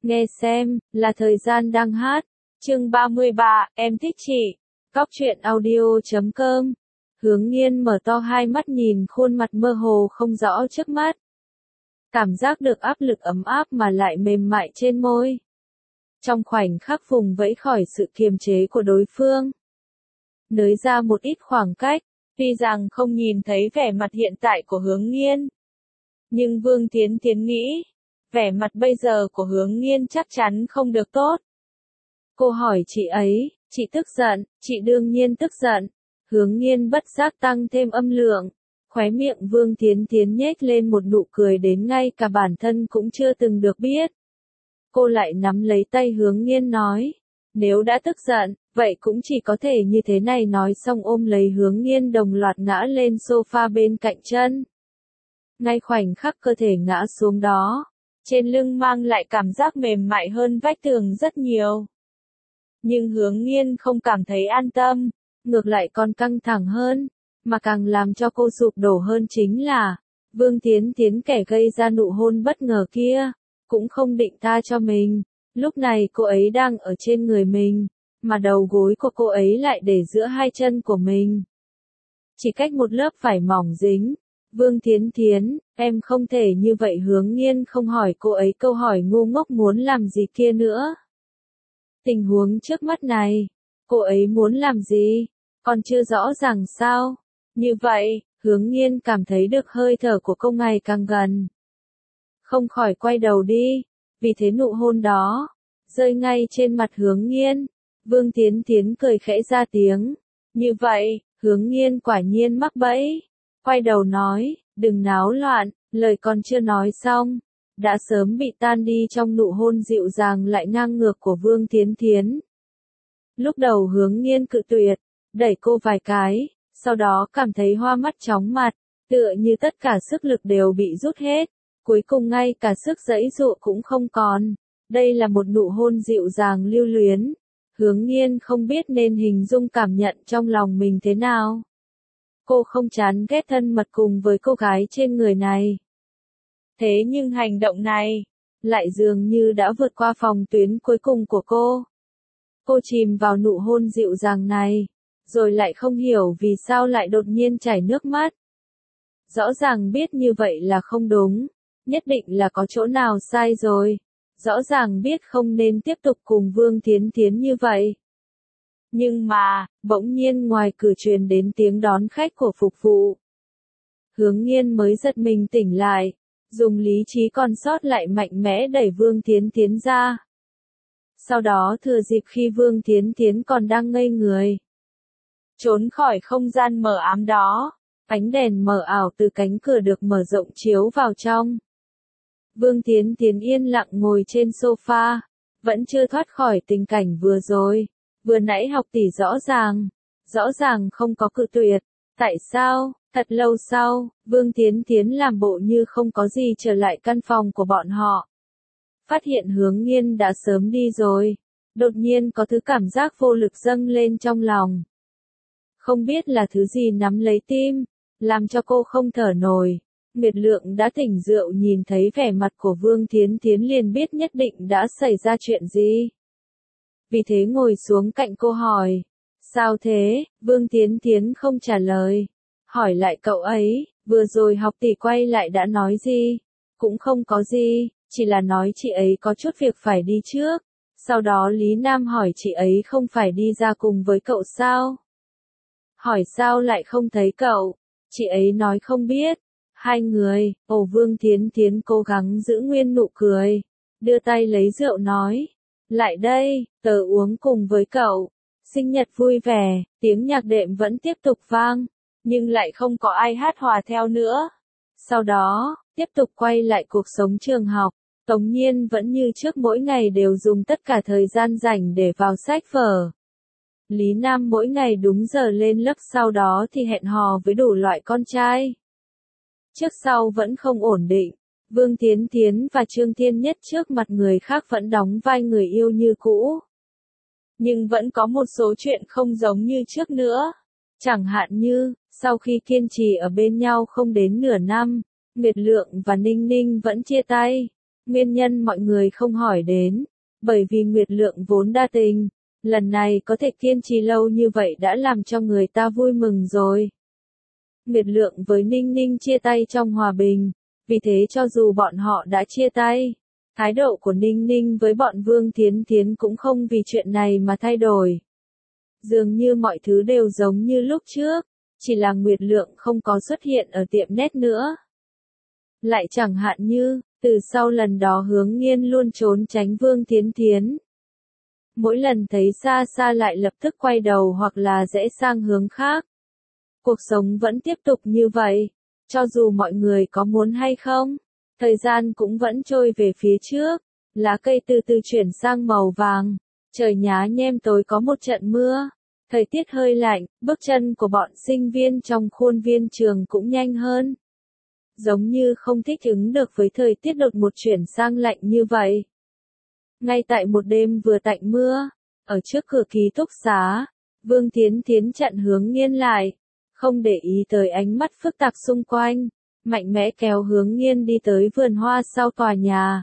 Nghe xem, là thời gian đang hát. Chương 33, em thích chị. Góc truyện audio.com. Hướng Nghiên mở to hai mắt nhìn khuôn mặt mơ hồ không rõ trước mắt. Cảm giác được áp lực ấm áp mà lại mềm mại trên môi. Trong khoảnh khắc vùng vẫy khỏi sự kiềm chế của đối phương. Nới ra một ít khoảng cách, tuy rằng không nhìn thấy vẻ mặt hiện tại của Hướng Nghiên. Nhưng Vương Thiến Thiến nghĩ, vẻ mặt bây giờ của Hướng Nghiên chắc chắn không được tốt. Cô hỏi chị ấy, chị tức giận, chị đương nhiên tức giận. Hướng Nghiên bất giác tăng thêm âm lượng, khóe miệng Vương Thiến Thiến nhếch lên một nụ cười đến ngay cả bản thân cũng chưa từng được biết. Cô lại nắm lấy tay Hướng Nghiên nói, nếu đã tức giận, vậy cũng chỉ có thể như thế này, nói xong ôm lấy Hướng Nghiên đồng loạt ngã lên sofa bên cạnh chân. Ngay khoảnh khắc cơ thể ngã xuống đó, trên lưng mang lại cảm giác mềm mại hơn vách tường rất nhiều. Nhưng Hướng Nghiên không cảm thấy an tâm, ngược lại còn căng thẳng hơn, mà càng làm cho cô sụp đổ hơn chính là, Vương Thiến Thiến kẻ gây ra nụ hôn bất ngờ kia, cũng không định tha cho mình. Lúc này cô ấy đang ở trên người mình, mà đầu gối của cô ấy lại để giữa hai chân của mình. Chỉ cách một lớp vải mỏng dính. Vương Thiến Thiến, em không thể như vậy. Hướng Nghiên không hỏi cô ấy câu hỏi ngu ngốc muốn làm gì kia nữa. Tình huống trước mắt này, cô ấy muốn làm gì, còn chưa rõ ràng sao? Như vậy, Hướng Nghiên cảm thấy được hơi thở của cô ngày càng gần. Không khỏi quay đầu đi, vì thế nụ hôn đó, rơi ngay trên mặt Hướng Nghiên. Vương Thiến Thiến cười khẽ ra tiếng. Như vậy, Hướng Nghiên quả nhiên mắc bẫy. Quay đầu nói, đừng náo loạn, lời còn chưa nói xong, đã sớm bị tan đi trong nụ hôn dịu dàng lại ngang ngược của Vương Thiến Thiến. Lúc đầu Hướng Nghiên cự tuyệt, đẩy cô vài cái, sau đó cảm thấy hoa mắt chóng mặt, tựa như tất cả sức lực đều bị rút hết, cuối cùng ngay cả sức giãy giụa cũng không còn. Đây là một nụ hôn dịu dàng lưu luyến. Hướng Nghiên không biết nên hình dung cảm nhận trong lòng mình thế nào. Cô không chán ghét thân mật cùng với cô gái trên người này. Thế nhưng hành động này, lại dường như đã vượt qua phòng tuyến cuối cùng của cô. Cô chìm vào nụ hôn dịu dàng này, rồi lại không hiểu vì sao lại đột nhiên chảy nước mắt. Rõ ràng biết như vậy là không đúng, nhất định là có chỗ nào sai rồi. Rõ ràng biết không nên tiếp tục cùng Vương Thiến Thiến như vậy. Nhưng mà, bỗng nhiên ngoài cửa truyền đến tiếng đón khách của phục vụ. Hướng Nghiên mới giật mình tỉnh lại, dùng lý trí còn sót lại mạnh mẽ đẩy Vương Thiến Thiến ra. Sau đó thừa dịp khi Vương Thiến Thiến còn đang ngây người, trốn khỏi không gian mờ ám đó, ánh đèn mờ ảo từ cánh cửa được mở rộng chiếu vào trong. Vương Thiến Thiến yên lặng ngồi trên sofa, vẫn chưa thoát khỏi tình cảnh vừa rồi. Vừa nãy học tỷ rõ ràng không có cự tuyệt. Tại sao? Thật lâu sau, Vương Thiến Thiến làm bộ như không có gì trở lại căn phòng của bọn họ. Phát hiện Hướng Nghiên đã sớm đi rồi. Đột nhiên có thứ cảm giác vô lực dâng lên trong lòng. Không biết là thứ gì nắm lấy tim, làm cho cô không thở nổi. Nguyệt Lượng đã tỉnh rượu nhìn thấy vẻ mặt của Vương Thiến Thiến liền biết nhất định đã xảy ra chuyện gì. Vì thế ngồi xuống cạnh cô hỏi, sao thế? Vương Thiến Thiến không trả lời. Hỏi lại cậu ấy, vừa rồi học tỷ quay lại đã nói gì? Cũng không có gì, chỉ là nói chị ấy có chút việc phải đi trước. Sau đó Lý Nam hỏi chị ấy không phải đi ra cùng với cậu sao? Hỏi sao lại không thấy cậu? Chị ấy nói không biết. Hai người, Vương Thiến Thiến cố gắng giữ nguyên nụ cười, đưa tay lấy rượu nói, lại đây, tớ uống cùng với cậu. Sinh nhật vui vẻ, tiếng nhạc đệm vẫn tiếp tục vang, nhưng lại không có ai hát hòa theo nữa. Sau đó, tiếp tục quay lại cuộc sống trường học, Tống Nhiên vẫn như trước mỗi ngày đều dùng tất cả thời gian rảnh để vào sách vở. Lý Nam mỗi ngày đúng giờ lên lớp, sau đó thì hẹn hò với đủ loại con trai. Trước sau vẫn không ổn định, Vương Thiến Thiến và Trương Thiên Nhất trước mặt người khác vẫn đóng vai người yêu như cũ. Nhưng vẫn có một số chuyện không giống như trước nữa. Chẳng hạn như, sau khi kiên trì ở bên nhau không đến nửa năm, Nguyệt Lượng và Ninh Ninh vẫn chia tay. Nguyên nhân mọi người không hỏi đến, bởi vì Nguyệt Lượng vốn đa tình, lần này có thể kiên trì lâu như vậy đã làm cho người ta vui mừng rồi. Nguyệt Lượng với Ninh Ninh chia tay trong hòa bình, vì thế cho dù bọn họ đã chia tay, thái độ của Ninh Ninh với bọn Vương Thiến Thiến cũng không vì chuyện này mà thay đổi. Dường như mọi thứ đều giống như lúc trước, chỉ là Nguyệt Lượng không có xuất hiện ở tiệm nét nữa. Lại chẳng hạn như, từ sau lần đó Hướng Nghiên luôn trốn tránh Vương Thiến Thiến. Mỗi lần thấy xa xa lại lập tức quay đầu hoặc là rẽ sang hướng khác. Cuộc sống vẫn tiếp tục như vậy, cho dù mọi người có muốn hay không, thời gian cũng vẫn trôi về phía trước, lá cây từ từ chuyển sang màu vàng, trời nhá nhem tối có một trận mưa, thời tiết hơi lạnh, bước chân của bọn sinh viên trong khuôn viên trường cũng nhanh hơn. Giống như không thích ứng được với thời tiết đột một chuyển sang lạnh như vậy. Ngay tại một đêm vừa tạnh mưa, ở trước cửa ký túc xá, Vương Thiến Thiến chặn Hướng Nghiên lại, không để ý tới ánh mắt phức tạp xung quanh, mạnh mẽ kéo Hướng Nghiên đi tới vườn hoa sau tòa nhà.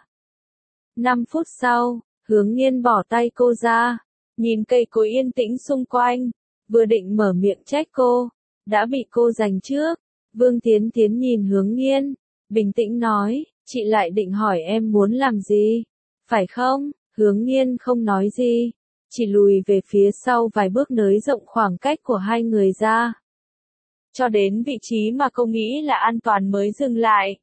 5 phút sau, Hướng Nghiên bỏ tay cô ra, nhìn cây cối yên tĩnh xung quanh, vừa định mở miệng trách cô, đã bị cô giành trước. Vương Thiến Thiến nhìn Hướng Nghiên, bình tĩnh nói, chị lại định hỏi em muốn làm gì, phải không? Hướng Nghiên không nói gì, chỉ lùi về phía sau vài bước nới rộng khoảng cách của hai người ra. Cho đến vị trí mà cô nghĩ là an toàn mới dừng lại.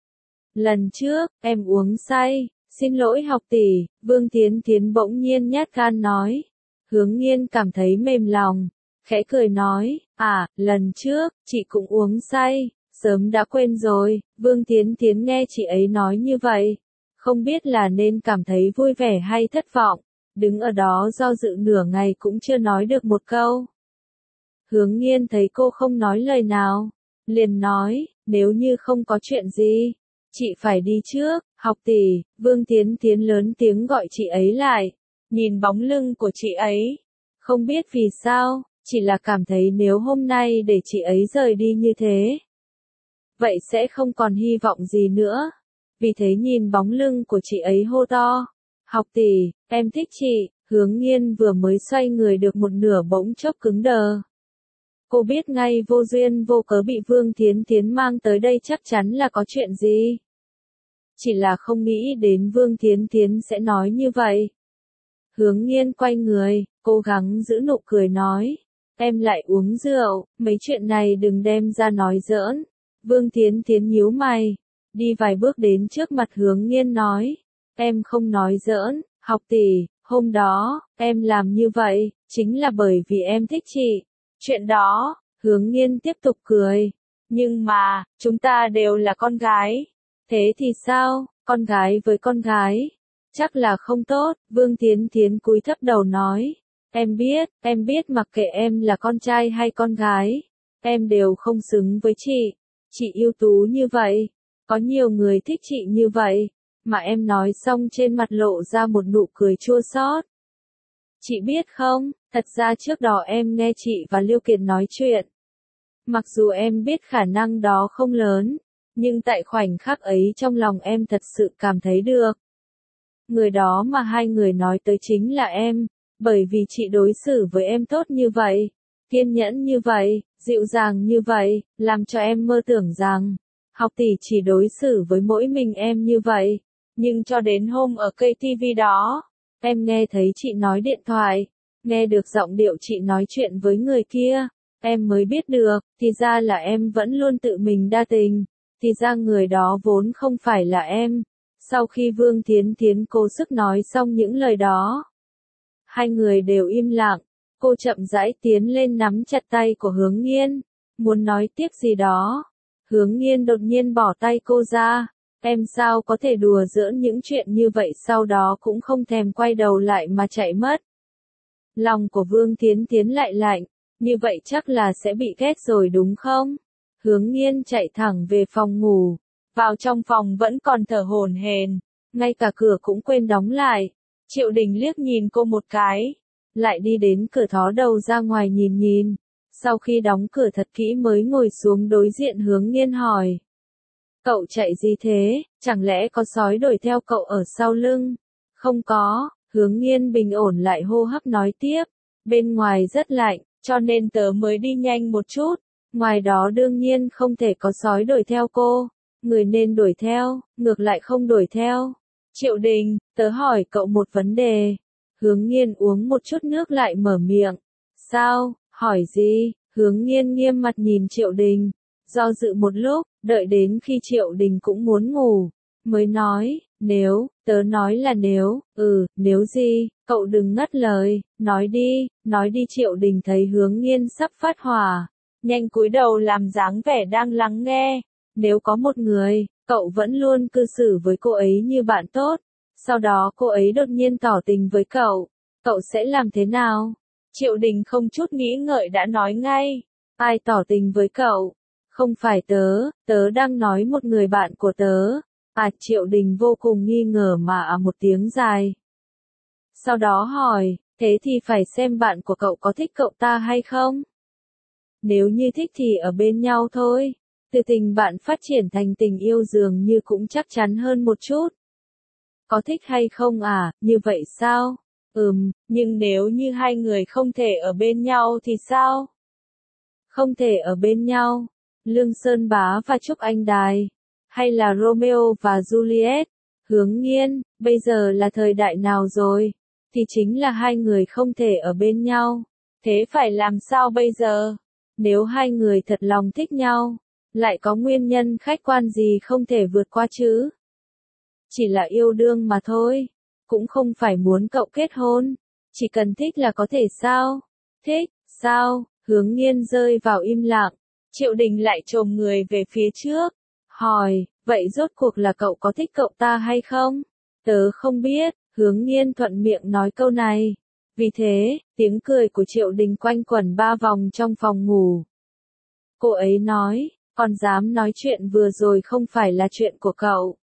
Lần trước, em uống say, xin lỗi học tỷ, Vương Thiến Thiến bỗng nhiên nhát gan nói. Hướng Nghiên cảm thấy mềm lòng, khẽ cười nói, lần trước, chị cũng uống say, sớm đã quên rồi. Vương Thiến Thiến nghe chị ấy nói như vậy, không biết là nên cảm thấy vui vẻ hay thất vọng, đứng ở đó do dự nửa ngày cũng chưa nói được một câu. Hướng Nghiên thấy cô không nói lời nào, liền nói, nếu như không có chuyện gì, chị phải đi trước, học tỷ. Vương Thiến Thiến lớn tiếng gọi chị ấy lại, nhìn bóng lưng của chị ấy, không biết vì sao, chỉ là cảm thấy nếu hôm nay để chị ấy rời đi như thế, vậy sẽ không còn hy vọng gì nữa. Vì thế nhìn bóng lưng của chị ấy hô to, học tỷ, em thích chị. Hướng Nghiên vừa mới xoay người được một nửa bỗng chốc cứng đờ. Cô biết ngay vô duyên vô cớ bị Vương Thiến Thiến mang tới đây chắc chắn là có chuyện gì. Chỉ là không nghĩ đến Vương Thiến Thiến sẽ nói như vậy. Hướng Nghiên quay người, cố gắng giữ nụ cười nói, em lại uống rượu, mấy chuyện này đừng đem ra nói giỡn. Vương Thiến Thiến nhíu mày, đi vài bước đến trước mặt Hướng Nghiên nói, em không nói giỡn, học tỷ, hôm đó, em làm như vậy, chính là bởi vì em thích chị. Chuyện đó, Hướng Nghiên tiếp tục cười, nhưng mà, chúng ta đều là con gái. Thế thì sao, con gái với con gái? Chắc là không tốt. Vương Thiến Thiến cúi thấp đầu nói, em biết mặc kệ em là con trai hay con gái, em đều không xứng với chị. Chị ưu tú như vậy, có nhiều người thích chị như vậy, mà em nói xong trên mặt lộ ra một nụ cười chua xót. Chị biết không, thật ra trước đó em nghe chị và Liêu Kiệt nói chuyện. Mặc dù em biết khả năng đó không lớn, nhưng tại khoảnh khắc ấy trong lòng em thật sự cảm thấy được. Người đó mà hai người nói tới chính là em, bởi vì chị đối xử với em tốt như vậy, kiên nhẫn như vậy, dịu dàng như vậy, làm cho em mơ tưởng rằng, học tỷ chỉ đối xử với mỗi mình em như vậy. Nhưng cho đến hôm ở cây TV đó, em nghe thấy chị nói điện thoại, nghe được giọng điệu chị nói chuyện với người kia, em mới biết được, thì ra là em vẫn luôn tự mình đa tình, thì ra người đó vốn không phải là em. Sau khi Vương Thiến Thiến cố sức nói xong những lời đó, hai người đều im lặng, cô chậm rãi tiến lên nắm chặt tay của Hướng Nghiên, muốn nói tiếp gì đó. Hướng Nghiên đột nhiên bỏ tay cô ra, em sao có thể đùa giỡn những chuyện như vậy sau đó cũng không thèm quay đầu lại mà chạy mất. Lòng của Vương Thiến Thiến lại lạnh, như vậy chắc là sẽ bị ghét rồi đúng không? Hướng Nghiên chạy thẳng về phòng ngủ, vào trong phòng vẫn còn thở hổn hển, ngay cả cửa cũng quên đóng lại. Triệu Đình liếc nhìn cô một cái, lại đi đến cửa thó đầu ra ngoài nhìn nhìn, sau khi đóng cửa thật kỹ mới ngồi xuống đối diện Hướng Nghiên hỏi. Cậu chạy gì thế, chẳng lẽ có sói đuổi theo cậu ở sau lưng? Không có, Hướng Nghiên bình ổn lại hô hấp nói tiếp. Bên ngoài rất lạnh, cho nên tớ mới đi nhanh một chút. Ngoài đó đương nhiên không thể có sói đuổi theo cô. Người nên đuổi theo, ngược lại không đuổi theo. Triệu Đình, tớ hỏi cậu một vấn đề. Hướng Nghiên uống một chút nước lại mở miệng. Sao, hỏi gì? Hướng Nghiên nghiêm mặt nhìn Triệu Đình. Do dự một lúc, đợi đến khi Triệu Đình cũng muốn ngủ, mới nói, tớ nói là nếu gì, cậu đừng ngắt lời, nói đi Triệu Đình thấy Hướng Nghiên sắp phát hỏa, nhanh cúi đầu làm dáng vẻ đang lắng nghe, nếu có một người, cậu vẫn luôn cư xử với cô ấy như bạn tốt, sau đó cô ấy đột nhiên tỏ tình với cậu sẽ làm thế nào? Triệu Đình không chút nghĩ ngợi đã nói ngay, ai tỏ tình với cậu? Không phải tớ đang nói một người bạn của tớ. Triệu Đình vô cùng nghi ngờ mà một tiếng dài. Sau đó hỏi, thế thì phải xem bạn của cậu có thích cậu ta hay không? Nếu như thích thì ở bên nhau thôi. Từ tình bạn phát triển thành tình yêu dường như cũng chắc chắn hơn một chút. Có thích hay không như vậy sao? Nhưng nếu như hai người không thể ở bên nhau thì sao? Không thể ở bên nhau. Lương Sơn Bá và Trúc Anh Đài, hay là Romeo và Juliet, Hướng Nghiên, bây giờ là thời đại nào rồi? Thì chính là hai người không thể ở bên nhau. Thế phải làm sao bây giờ? Nếu hai người thật lòng thích nhau, lại có nguyên nhân khách quan gì không thể vượt qua chứ? Chỉ là yêu đương mà thôi, cũng không phải muốn cậu kết hôn, chỉ cần thích là có thể sao? Thích, sao? Hướng Nghiên rơi vào im lặng. Triệu Đình lại chồm người về phía trước, hỏi, vậy rốt cuộc là cậu có thích cậu ta hay không? Tớ không biết, Hướng Nghiên thuận miệng nói câu này. Vì thế, tiếng cười của Triệu Đình quanh quẩn 3 vòng trong phòng ngủ. Cô ấy nói, còn dám nói chuyện vừa rồi không phải là chuyện của cậu.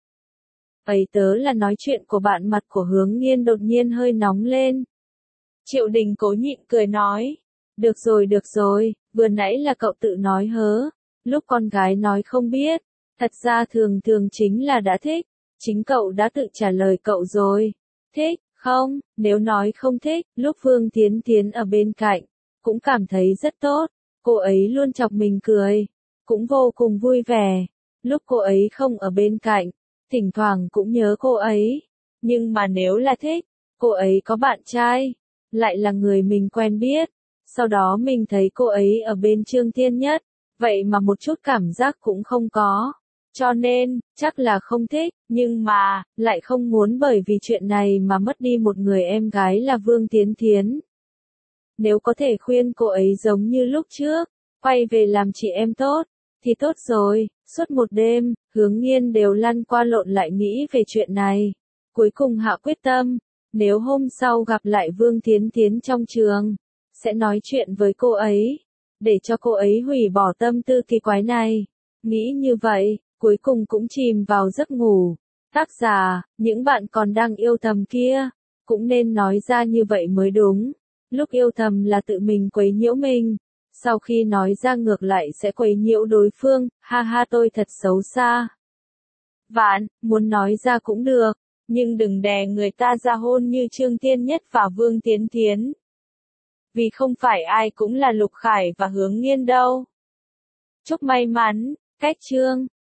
Ấy tớ là nói chuyện của bạn. Mặt của Hướng Nghiên đột nhiên hơi nóng lên. Triệu Đình cố nhịn cười nói, được rồi, vừa nãy là cậu tự nói hớ, lúc con gái nói không biết, thật ra thường chính là đã thích, chính cậu đã tự trả lời cậu rồi. Thích, không, nếu nói không thích, lúc Vương Tiến Tiến ở bên cạnh, cũng cảm thấy rất tốt, cô ấy luôn chọc mình cười, cũng vô cùng vui vẻ, lúc cô ấy không ở bên cạnh, thỉnh thoảng cũng nhớ cô ấy, nhưng mà nếu là thích, cô ấy có bạn trai, lại là người mình quen biết. Sau đó mình thấy cô ấy ở bên Trương Thiên Nhất, vậy mà một chút cảm giác cũng không có. Cho nên, chắc là không thích, nhưng mà, lại không muốn bởi vì chuyện này mà mất đi một người em gái là Vương Tiến Tiến. Nếu có thể khuyên cô ấy giống như lúc trước, quay về làm chị em tốt, thì tốt rồi. Suốt một đêm, Hướng Nghiên đều lăn qua lộn lại nghĩ về chuyện này. Cuối cùng hạ quyết tâm, nếu hôm sau gặp lại Vương Tiến Tiến trong trường, sẽ nói chuyện với cô ấy, để cho cô ấy hủy bỏ tâm tư kỳ quái này. Nghĩ như vậy, cuối cùng cũng chìm vào giấc ngủ. Tác giả, những bạn còn đang yêu thầm kia, cũng nên nói ra như vậy mới đúng. Lúc yêu thầm là tự mình quấy nhiễu mình, sau khi nói ra ngược lại sẽ quấy nhiễu đối phương, ha ha tôi thật xấu xa. Vạn, muốn nói ra cũng được, nhưng đừng đè người ta ra hôn như Trương Thiên Nhất và Vương Tiến Tiến. Vì không phải ai cũng là Lục Khải và Hướng Nghiên đâu. Chúc may mắn, cách chương.